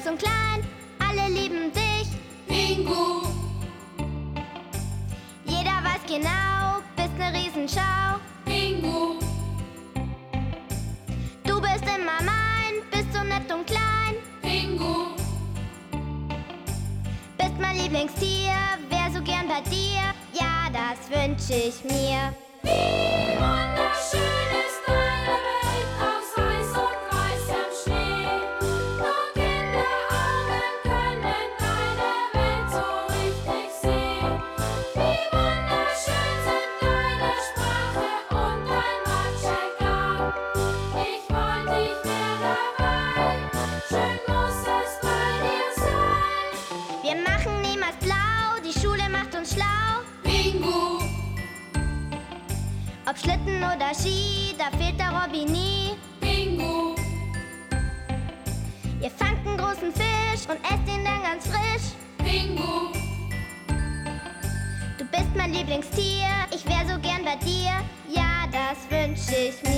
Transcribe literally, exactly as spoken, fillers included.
groß und klein, alle lieben dich. Pingu, Jeder weiß genau, bist ne Riesenschau. Pingu, Du bist immer mein, bist so nett und klein. Pingu, Bist mein Lieblingstier, wär so gern bei dir. Ja, das wünsch ich mir. wie wunderschön ist deine Welt aus heiß und weißem Schnee. Nur Kinderaugen können deine Welt so richtig sehen. Wie wunderschön sind deine Sprache und dein Matschekau. Ich wollt, ich wär dabei, schön muss es bei dir sein. Wir machen niemals blau, die Schule macht uns schlau. Pingu, Ob Schlitten oder Ski, da fehlt der Robby nie. Pingu, Ihr fangt einen großen Fisch und esst ihn dann ganz frisch. Pingu, Du bist mein Lieblingstier, ich wär so gern bei dir. Ja, das wünsch ich mir.